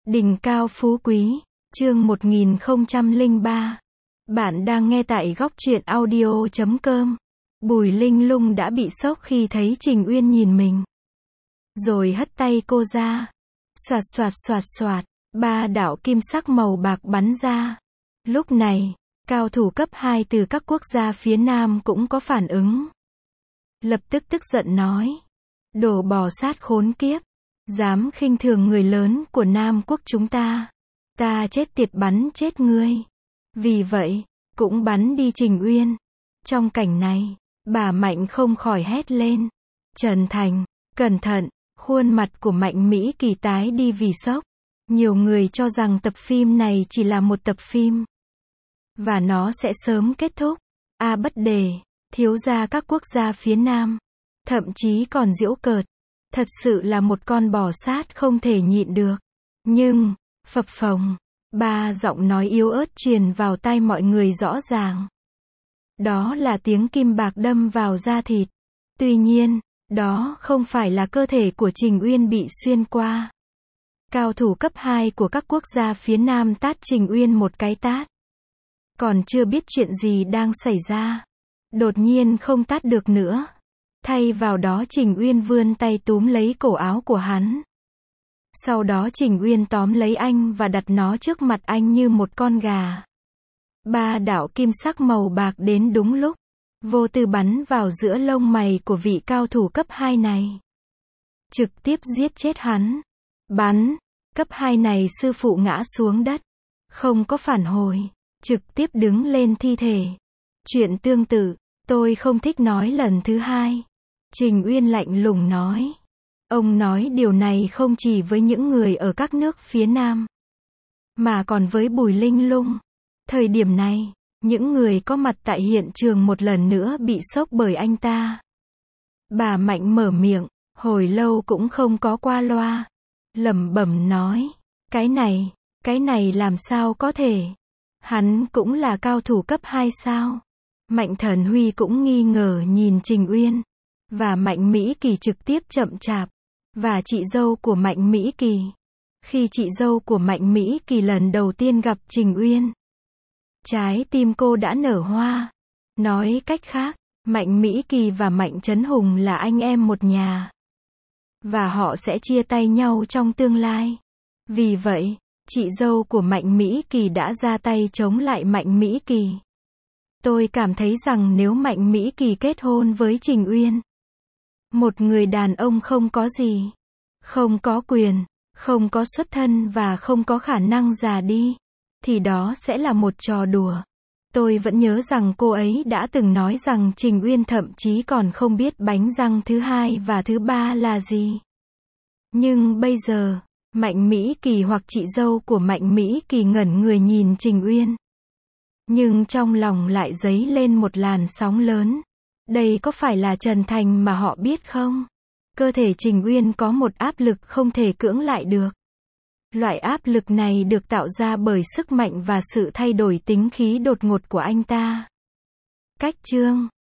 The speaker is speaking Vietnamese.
Đỉnh cao phú quý, chương 1003. Bạn đang nghe tại góc truyện audio.com. Bùi Linh Lung đã bị sốc khi thấy Trình Uyên nhìn mình. Rồi hất tay cô ra. Xoạt xoạt xoạt xoạt, ba đạo kim sắc màu bạc bắn ra. Lúc này, cao thủ cấp 2 từ các quốc gia phía Nam cũng có phản ứng. Lập tức tức giận nói. Đồ bò sát khốn kiếp. Dám khinh thường người lớn của Nam quốc chúng ta. Ta chết tiệt bắn chết ngươi. Vì vậy, cũng bắn đi Trình Uyên. Trong cảnh này, bà Mạnh không khỏi hét lên. Trần Thành, cẩn thận, khuôn mặt của Mạnh Mỹ Kỳ tái đi vì sốc. Nhiều người cho rằng tập phim này chỉ là một tập phim. Và nó sẽ sớm kết thúc. Bất đề, thiếu gia các quốc gia phía Nam. Thậm chí còn giễu cợt. Thật sự là một con bò sát không thể nhịn được. Nhưng, phập phồng, ba giọng nói yếu ớt truyền vào tai mọi người rõ ràng. Đó là tiếng kim bạc đâm vào da thịt. Tuy nhiên, đó không phải là cơ thể của Trình Uyên bị xuyên qua. Cao thủ cấp 2 của các quốc gia phía Nam tát Trình Uyên một cái tát. Còn chưa biết chuyện gì đang xảy ra. Đột nhiên không tát được nữa. Thay vào đó Trình Uyên vươn tay túm lấy cổ áo của hắn. Sau đó Trình Uyên tóm lấy anh và đặt nó trước mặt anh như một con gà. Ba đạo kim sắc màu bạc đến đúng lúc. Vô tư bắn vào giữa lông mày của vị cao thủ cấp 2 này. Trực tiếp giết chết hắn. Bắn. Cấp 2 này sư phụ ngã xuống đất. Không có phản hồi. Trực tiếp đứng lên thi thể. Chuyện tương tự, tôi không thích nói lần thứ hai. Trình Uyên lạnh lùng nói. Ông nói điều này không chỉ với những người ở các nước phía Nam, mà còn với Bùi Linh Lung. Thời điểm này, những người có mặt tại hiện trường một lần nữa bị sốc bởi anh ta. Bà Mạnh mở miệng, hồi lâu cũng không có qua loa. Lẩm bẩm nói. Cái này làm sao có thể? Hắn cũng là cao thủ cấp 2 sao? Mạnh Thần Huy cũng nghi ngờ nhìn Trình Uyên. Và Mạnh Mỹ Kỳ trực tiếp chậm chạp. Và chị dâu của Mạnh Mỹ Kỳ. Khi chị dâu của Mạnh Mỹ Kỳ lần đầu tiên gặp Trình Uyên, trái tim cô đã nở hoa. Nói cách khác, Mạnh Mỹ Kỳ và Mạnh Trấn Hùng là anh em một nhà. Và họ sẽ chia tay nhau trong tương lai. Vì vậy, chị dâu của Mạnh Mỹ Kỳ đã ra tay chống lại Mạnh Mỹ Kỳ. Tôi cảm thấy rằng nếu Mạnh Mỹ Kỳ kết hôn với Trình Uyên, một người đàn ông không có gì, không có quyền, không có xuất thân và không có khả năng già đi, thì đó sẽ là một trò đùa. Tôi vẫn nhớ rằng cô ấy đã từng nói rằng Trình Uyên thậm chí còn không biết bánh răng thứ 2 và thứ 3 là gì. Nhưng bây giờ, Mạnh Mỹ Kỳ hoặc chị dâu của Mạnh Mỹ Kỳ ngẩn người nhìn Trình Uyên. Nhưng trong lòng lại dấy lên một làn sóng lớn. Đây có phải là Trần Thành mà họ biết không? Cơ thể Trình Uyên có một áp lực không thể cưỡng lại được. Loại áp lực này được tạo ra bởi sức mạnh và sự thay đổi tính khí đột ngột của anh ta. Cách chương